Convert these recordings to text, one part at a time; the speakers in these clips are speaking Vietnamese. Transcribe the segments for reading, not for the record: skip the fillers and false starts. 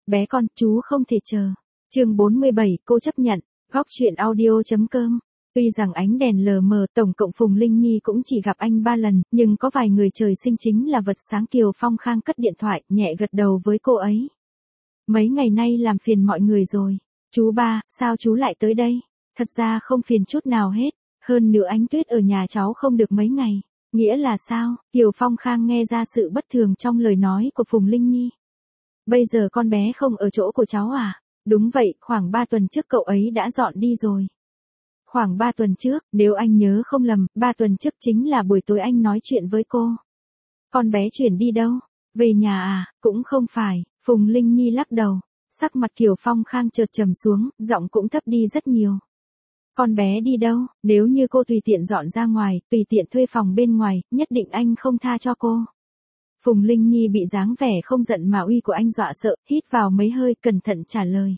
bé con, chú không thể chờ. Chương 47, cô chấp nhận. Góc truyện audio.com. Tuy rằng ánh đèn lờ mờ, tổng cộng Phùng Linh Nhi cũng chỉ gặp anh 3 lần, nhưng có vài người trời sinh chính là vật sáng. Kiều Phong Khang cất điện thoại, nhẹ gật đầu với cô ấy. Mấy ngày nay làm phiền mọi người rồi. Chú ba, sao chú lại tới đây? Thật ra không phiền chút nào hết. Hơn nữa Ánh Tuyết ở nhà cháu không được mấy ngày. Nghĩa là sao? Kiều Phong Khang nghe ra sự bất thường trong lời nói của Phùng Linh Nhi. Bây giờ con bé không ở chỗ của cháu à? Đúng vậy, khoảng 3 tuần trước cậu ấy đã dọn đi rồi. Khoảng 3 tuần trước, nếu anh nhớ không lầm, 3 tuần trước chính là buổi tối anh nói chuyện với cô. Con bé chuyển đi đâu? Về nhà à? Cũng không phải. Phùng Linh Nhi lắc đầu. Sắc mặt Kiều Phong Khang chợt trầm xuống, giọng cũng thấp đi rất nhiều. Con bé đi đâu? Nếu như cô tùy tiện dọn ra ngoài, tùy tiện thuê phòng bên ngoài, nhất định anh không tha cho cô. Phùng Linh Nhi bị dáng vẻ không giận mà uy của anh dọa sợ, hít vào mấy hơi, cẩn thận trả lời.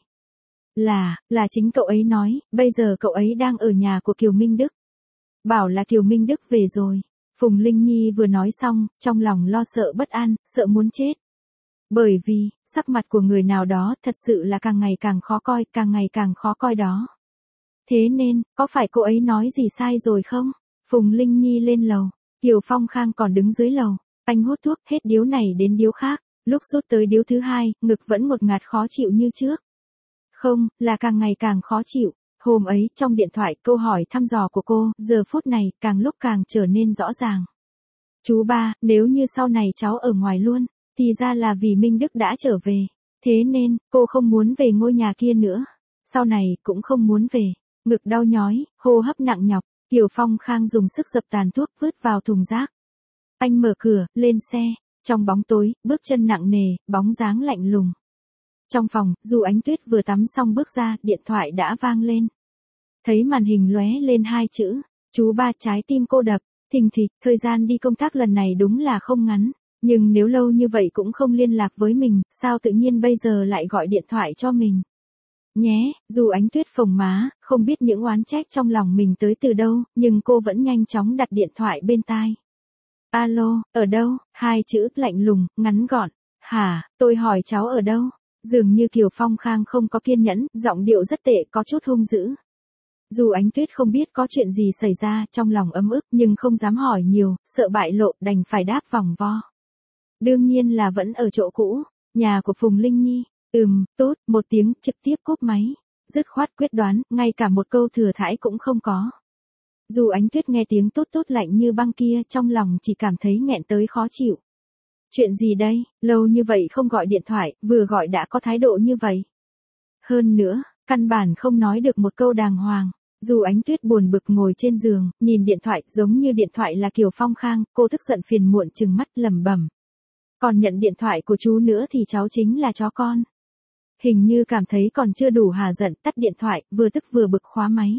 Là chính cậu ấy nói, bây giờ cậu ấy đang ở nhà của Kiều Minh Đức. Bảo là Kiều Minh Đức về rồi. Phùng Linh Nhi vừa nói xong, trong lòng lo sợ bất an, sợ muốn chết. Bởi vì, sắc mặt của người nào đó thật sự là càng ngày càng khó coi, càng ngày càng khó coi đó. Thế nên, có phải cô ấy nói gì sai rồi không? Phùng Linh Nhi lên lầu, Kiều Phong Khang còn đứng dưới lầu. Anh hút thuốc hết điếu này đến điếu khác, lúc rút tới điếu thứ hai, ngực vẫn một ngạt khó chịu như trước. Không, là càng ngày càng khó chịu. Hôm ấy, trong điện thoại, câu hỏi thăm dò của cô, giờ phút này, càng lúc càng trở nên rõ ràng. Chú ba, nếu như sau này cháu ở ngoài luôn, thì ra là vì Minh Đức đã trở về. Thế nên, cô không muốn về ngôi nhà kia nữa. Sau này, cũng không muốn về. Ngực đau nhói, hô hấp nặng nhọc, Kiều Phong Khang dùng sức dập tàn thuốc vứt vào thùng rác. Anh mở cửa, lên xe. Trong bóng tối, bước chân nặng nề, bóng dáng lạnh lùng. Trong phòng, dù Ánh Tuyết vừa tắm xong bước ra, điện thoại đã vang lên. Thấy màn hình lóe lên 2 chữ. Chú ba, trái tim cô đập, thình thịch. Thời gian đi công tác lần này đúng là không ngắn. Nhưng nếu lâu như vậy cũng không liên lạc với mình, sao tự nhiên bây giờ lại gọi điện thoại cho mình? Nhé, dù Ánh Tuyết phồng má, không biết những oán trách trong lòng mình tới từ đâu, nhưng cô vẫn nhanh chóng đặt điện thoại bên tai. Alo, ở đâu? 2 chữ lạnh lùng, ngắn gọn. Hả, tôi hỏi cháu ở đâu? Dường như Kiều Phong Khang không có kiên nhẫn, giọng điệu rất tệ, có chút hung dữ. Dù Ánh Tuyết không biết có chuyện gì xảy ra, trong lòng ấm ức nhưng không dám hỏi nhiều, sợ bại lộ, đành phải đáp vòng vo. Đương nhiên là vẫn ở chỗ cũ, nhà của Phùng Linh Nhi. Tốt, một tiếng, trực tiếp cúp máy. Dứt khoát quyết đoán, ngay cả một câu thừa thãi cũng không có. Dù Ánh Tuyết nghe tiếng tốt tốt lạnh như băng kia, trong lòng chỉ cảm thấy nghẹn tới khó chịu. Chuyện gì đây, lâu như vậy không gọi điện thoại, vừa gọi đã có thái độ như vậy. Hơn nữa, căn bản không nói được một câu đàng hoàng. Dù Ánh Tuyết buồn bực ngồi trên giường, nhìn điện thoại, giống như điện thoại là Kiều Phong Khang, cô tức giận phiền muộn trừng mắt lẩm bẩm. Còn nhận điện thoại của chú nữa thì cháu chính là chó con. Hình như cảm thấy còn chưa đủ hà giận, tắt điện thoại, vừa tức vừa bực khóa máy.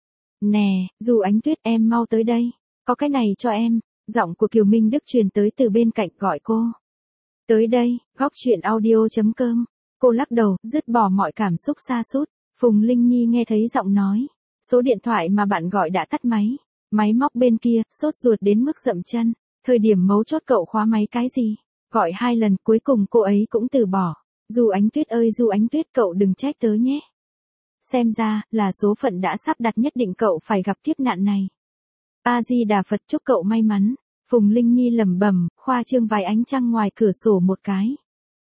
Nè, dù Ánh Tuyết, em mau tới đây. Có cái này cho em. Giọng của Kiều Minh Đức truyền tới từ bên cạnh gọi cô. Tới đây, góc truyện audio.com. Cô lắc đầu, dứt bỏ mọi cảm xúc sa sút. Phùng Linh Nhi nghe thấy giọng nói. Số điện thoại mà bạn gọi đã tắt máy. Máy móc bên kia, sốt ruột đến mức dậm chân. Thời điểm mấu chốt cậu khóa máy cái gì? Gọi 2 lần, cuối cùng cô ấy cũng từ bỏ. Dù Ánh Tuyết ơi, dù Ánh Tuyết, cậu đừng trách tớ nhé. Xem ra, là số phận đã sắp đặt, nhất định cậu phải gặp kiếp nạn này. A-di-đà Phật, chúc cậu may mắn. Phùng Linh Nhi lẩm bẩm, khoa trương vài ánh trăng ngoài cửa sổ một cái.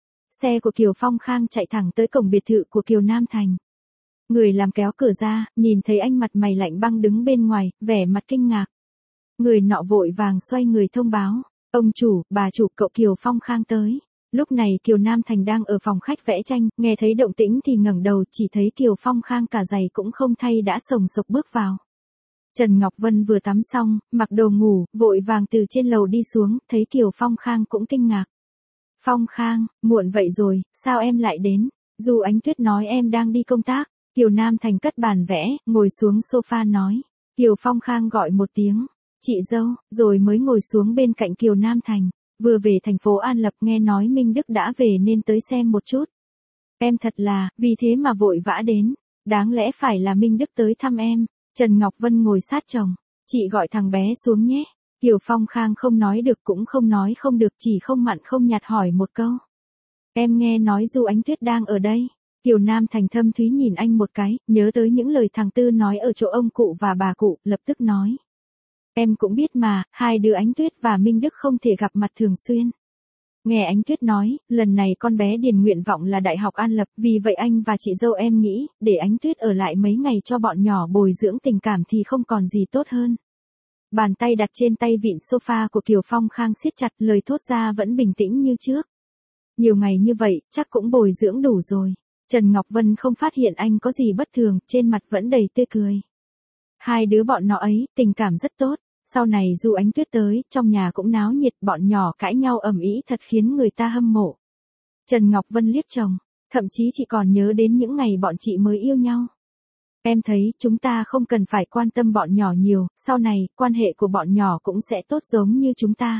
Xe của Kiều Phong Khang chạy thẳng tới cổng biệt thự của Kiều Nam Thành. Người làm kéo cửa ra, nhìn thấy anh mặt mày lạnh băng đứng bên ngoài, vẻ mặt kinh ngạc. Người nọ vội vàng xoay người thông báo. Ông chủ, bà chủ, cậu Kiều Phong Khang tới. Lúc này Kiều Nam Thành đang ở phòng khách vẽ tranh, nghe thấy động tĩnh thì ngẩng đầu, chỉ thấy Kiều Phong Khang cả giày cũng không thay đã sồng sộc bước vào. Trần Ngọc Vân vừa tắm xong, mặc đồ ngủ, vội vàng từ trên lầu đi xuống, thấy Kiều Phong Khang cũng kinh ngạc. Phong Khang, muộn vậy rồi, sao em lại đến? Dù Ánh Tuyết nói em đang đi công tác. Kiều Nam Thành cất bàn vẽ, ngồi xuống sofa nói. Kiều Phong Khang gọi một tiếng, chị dâu, rồi mới ngồi xuống bên cạnh Kiều Nam Thành. Vừa về thành phố An Lập, nghe nói Minh Đức đã về nên tới xem một chút. Em thật là, vì thế mà vội vã đến. Đáng lẽ phải là Minh Đức tới thăm em. Trần Ngọc Vân ngồi sát chồng. Chị gọi thằng bé xuống nhé. Kiều Phong Khang không nói được cũng không nói không được, chỉ không mặn không nhạt hỏi một câu. Em nghe nói Du Ánh Tuyết đang ở đây. Kiều Nam Thành thâm thúy nhìn anh một cái, nhớ tới những lời thằng Tư nói ở chỗ ông cụ và bà cụ, lập tức nói. Em cũng biết mà, hai đứa Ánh Tuyết và Minh Đức không thể gặp mặt thường xuyên. Nghe Ánh Tuyết nói, lần này con bé điền nguyện vọng là Đại học An Lập, vì vậy anh và chị dâu em nghĩ, để Ánh Tuyết ở lại mấy ngày cho bọn nhỏ bồi dưỡng tình cảm thì không còn gì tốt hơn. Bàn tay đặt trên tay vịn sofa của Kiều Phong Khang siết chặt, lời thốt ra vẫn bình tĩnh như trước. Nhiều ngày như vậy, chắc cũng bồi dưỡng đủ rồi. Trần Ngọc Vân không phát hiện anh có gì bất thường, trên mặt vẫn đầy tươi cười. Hai đứa bọn nó ấy, tình cảm rất tốt. Sau này Du Ánh Tuyết tới, trong nhà cũng náo nhiệt, bọn nhỏ cãi nhau ầm ĩ thật khiến người ta hâm mộ. Trần Ngọc Vân liếc chồng, thậm chí chị còn nhớ đến những ngày bọn chị mới yêu nhau. Em thấy chúng ta không cần phải quan tâm bọn nhỏ nhiều, sau này, quan hệ của bọn nhỏ cũng sẽ tốt giống như chúng ta.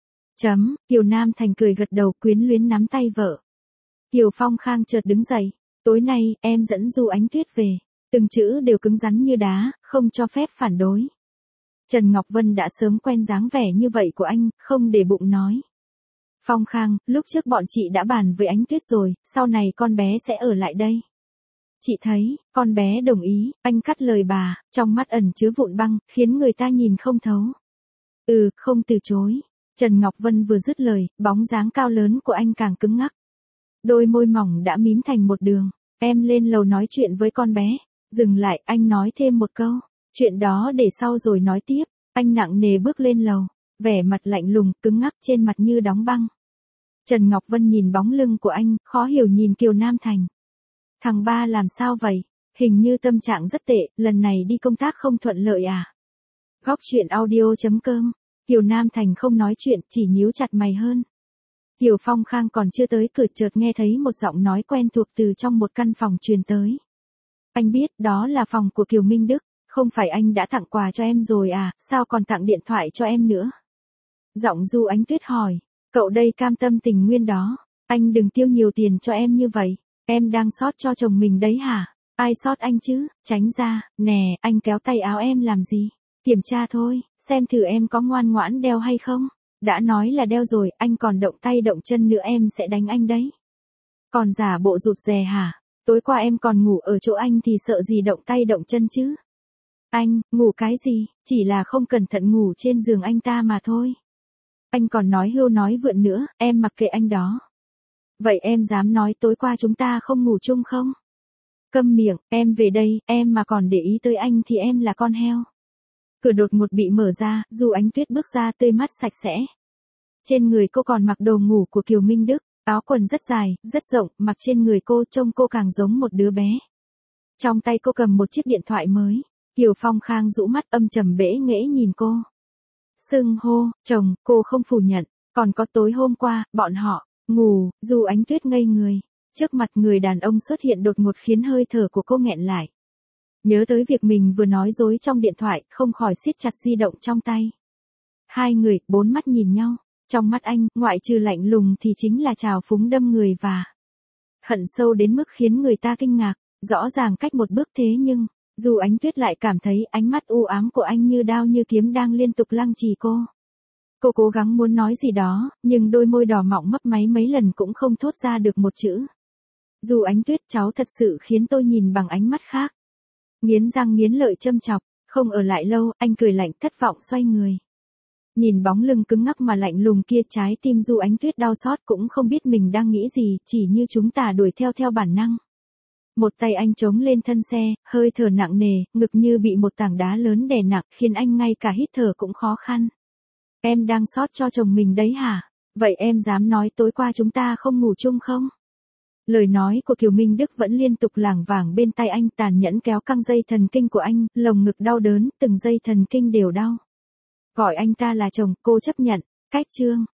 Kiều Nam Thành cười gật đầu quyến luyến nắm tay vợ. Kiều Phong Khang chợt đứng dậy, tối nay, em dẫn Du Ánh Tuyết về. Từng chữ đều cứng rắn như đá, không cho phép phản đối. Trần Ngọc Vân đã sớm quen dáng vẻ như vậy của anh, không để bụng nói. Phong Khang, lúc trước bọn chị đã bàn với Ánh Tuyết rồi, sau này con bé sẽ ở lại đây. Chị thấy, con bé đồng ý, anh cắt lời bà, trong mắt ẩn chứa vụn băng, khiến người ta nhìn không thấu. Không từ chối. Trần Ngọc Vân vừa dứt lời, bóng dáng cao lớn của anh càng cứng ngắc. Đôi môi mỏng đã mím thành một đường. Em lên lầu nói chuyện với con bé. Dừng lại, anh nói thêm một câu. Chuyện đó để sau rồi nói tiếp. Anh nặng nề bước lên lầu. Vẻ mặt lạnh lùng, cứng ngắc trên mặt như đóng băng. Trần Ngọc Vân nhìn bóng lưng của anh, khó hiểu nhìn Kiều Nam Thành. Thằng ba làm sao vậy? Hình như tâm trạng rất tệ, lần này đi công tác không thuận lợi à? Góc chuyện audio.com. Kiều Nam Thành không nói chuyện, chỉ nhíu chặt mày hơn. Kiều Phong Khang còn chưa tới cửa chợt nghe thấy một giọng nói quen thuộc từ trong một căn phòng truyền tới. Anh biết đó là phòng của Kiều Minh Đức, không phải anh đã tặng quà cho em rồi à, sao còn tặng điện thoại cho em nữa? Giọng Du Ánh Tuyết hỏi, cậu đây cam tâm tình nguyên đó, anh đừng tiêu nhiều tiền cho em như vậy, em đang sót cho chồng mình đấy hả? Ai sót anh chứ, tránh ra, nè, anh kéo tay áo em làm gì? Kiểm tra thôi, xem thử em có ngoan ngoãn đeo hay không? Đã nói là đeo rồi, anh còn động tay động chân nữa em sẽ đánh anh đấy. Còn giả bộ rụt rè hả? Tối qua em còn ngủ ở chỗ anh thì sợ gì động tay động chân chứ? Anh, ngủ cái gì, chỉ là không cẩn thận ngủ trên giường anh ta mà thôi. Anh còn nói hưu nói vượn nữa, em mặc kệ anh đó. Vậy em dám nói tối qua chúng ta không ngủ chung không? Câm miệng, em về đây, em mà còn để ý tới anh thì em là con heo. Cửa đột ngột bị mở ra, Du Ánh Tuyết bước ra tươi mắt sạch sẽ. Trên người cô còn mặc đồ ngủ của Kiều Minh Đức, áo quần rất dài, rất rộng, mặc trên người cô trông cô càng giống một đứa bé. Trong tay cô cầm một chiếc điện thoại mới. Kiều Phong Khang rũ mắt âm trầm bẽ nghễ nhìn cô. Xưng hô, chồng, cô không phủ nhận, còn có tối hôm qua, bọn họ, ngủ, Du Ánh Tuyết ngây người. Trước mặt người đàn ông xuất hiện đột ngột khiến hơi thở của cô nghẹn lại. Nhớ tới việc mình vừa nói dối trong điện thoại, không khỏi siết chặt di động trong tay. Hai người, bốn mắt nhìn nhau, trong mắt anh, ngoại trừ lạnh lùng thì chính là trào phúng đâm người và hận sâu đến mức khiến người ta kinh ngạc, rõ ràng cách một bước thế nhưng, Du Ánh Tuyết lại cảm thấy ánh mắt u ám của anh như đao như kiếm đang liên tục lăng trì cô. Cô cố gắng muốn nói gì đó, nhưng đôi môi đỏ mọng mấp máy mấy lần cũng không thốt ra được một chữ. Du Ánh Tuyết, cháu thật sự khiến tôi nhìn bằng ánh mắt khác. Nghiến răng nghiến lợi châm chọc, không ở lại lâu, anh cười lạnh thất vọng xoay người. Nhìn bóng lưng cứng ngắc mà lạnh lùng kia, trái tim Du Ánh Tuyết đau xót cũng không biết mình đang nghĩ gì, chỉ như chúng ta đuổi theo bản năng. Một tay anh chống lên thân xe, hơi thở nặng nề, ngực như bị một tảng đá lớn đè nặng, khiến anh ngay cả hít thở cũng khó khăn. Em đang xót cho chồng mình đấy hả? Vậy em dám nói tối qua chúng ta không ngủ chung không? Lời nói của Kiều Minh Đức vẫn liên tục lảng vảng bên tai anh, tàn nhẫn kéo căng dây thần kinh của anh, lồng ngực đau đớn, từng dây thần kinh đều đau. Gọi anh ta là chồng, cô chấp nhận. Cách chương